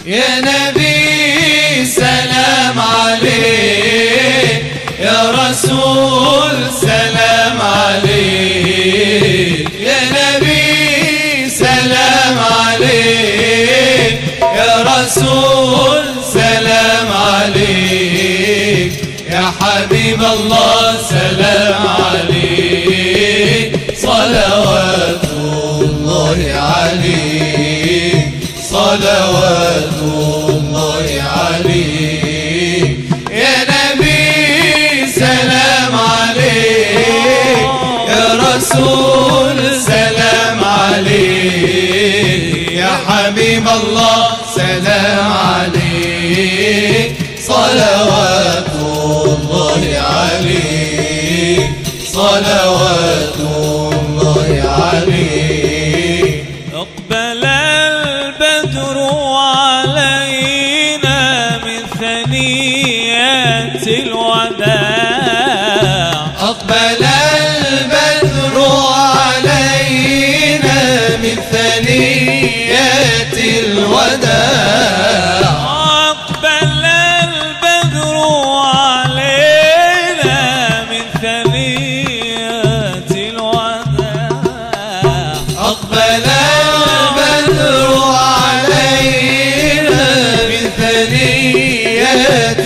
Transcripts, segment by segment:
يا نبي سلام عليك، يا رسول سلام عليك، يا نبي سلام عليك، يا رسول سلام عليك، يا حبيب الله سلام عليك، صلوات الله عليك، صلوات الله عليك، يا نبي سلام عليك، يا رسول سلام عليك، يا حبيب الله سلام عليك، صلوات الله عليك، صلوات الله عليك. أقبل البدر علينا من ثنيات الوداع، أقبل البدر علينا من ثنيات الوداع، أقبل البدر علينا من ثنيات الوداع، أقبل البدر علينا من ثنيات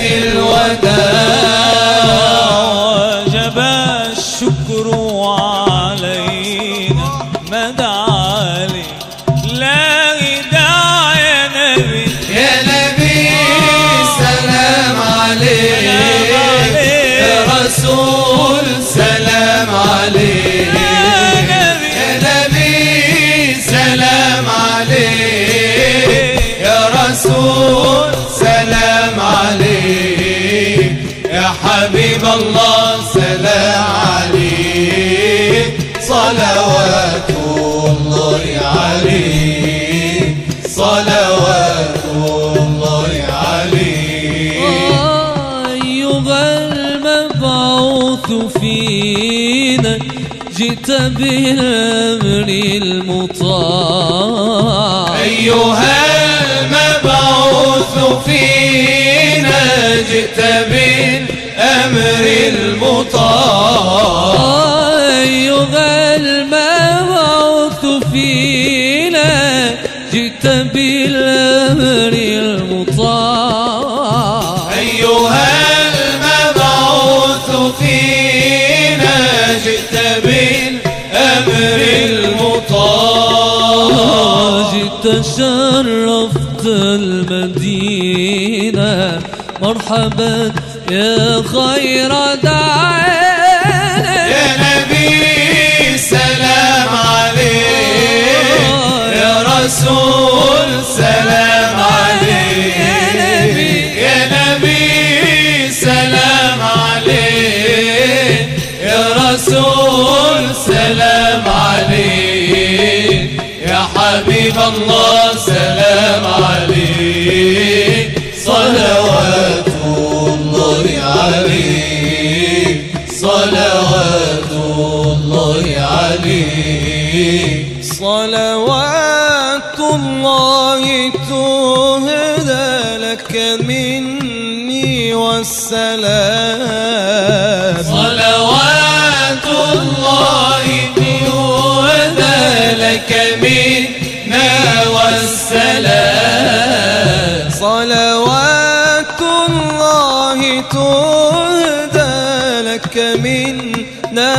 الوداع، وجب الشكر علينا مدعى لله داع يا نبي، يا نبي سلام عليك، يا رسول سلام عليك، يا نبي سلام عليك، يا رسول سلام عليك، يا حبيب الله سلام عليك، صلوات الله عليك، صلوات الله عليك. أيها المبعوث فينا جئت بالأمر المطاع، أيها المبعوث فينا جئت بالأمر المطاع، أيها المبعوث فينا جئت بالأمر المطاع، أيها المبعوث فينا جئت بالأمر المطاع، جئت شرفت المدينة مرحبا يا خير داعين، يا نبي سلام عليك، يا رسول سلام عليك، يا نبي سلام عليك، يا رسول سلام عليك، يا حبيب الله سلام عليك، صلوات الله عليك، صلوات الله عليك، صلوات الله تهدى لك مني والسلام، صلوات الله تهدى لك منا والسلام، صلوات الله تهدى لك منا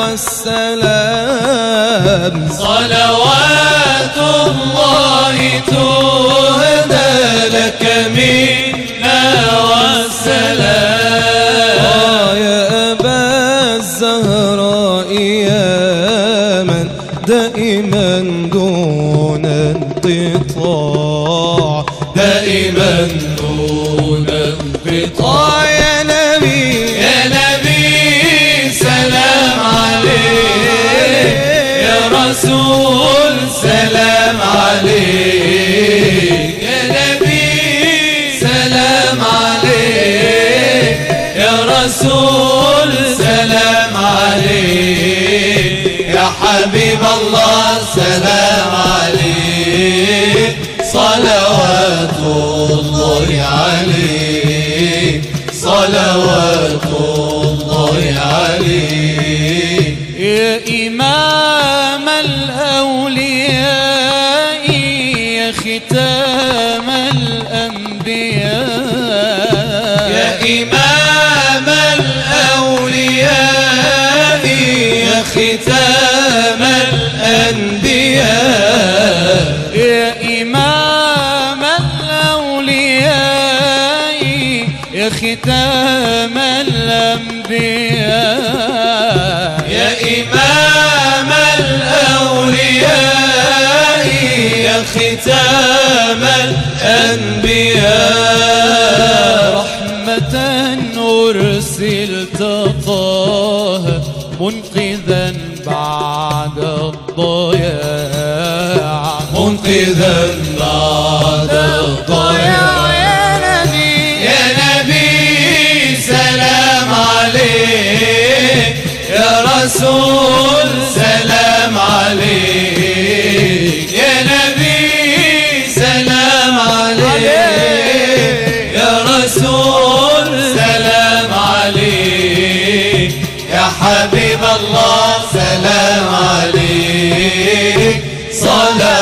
والسلام، صلوات الله تهدى لك منا والسلام. يا أبا الزهراء يا من دائما دون انقطاع، دائما دون انقطاع، يا نبي يا نبي سلام عليك، يا رسول سلام عليك، يا نبي سلام عليك، يا رسول سلام عليك، يا حبيب الله سلام عليك، صلوات الله عليه صلوات الله عليه يا إمام الأولياء يا ختام الأنبياء يا إمام الأولياء يا ختام الأنبياء يا إمام الأولياء يا ختام الأنبياء يا إمام الأولياء يا ختام الأنبياء رحمة أرسلت طه منقذا بعد الضياع منقذا بعد الضياع يا نبي سلام عليك يا رسول سلام عليك يا نبي سلام عليك يا رسول سلام عليك يا حبيب الله سلام عليك صلاة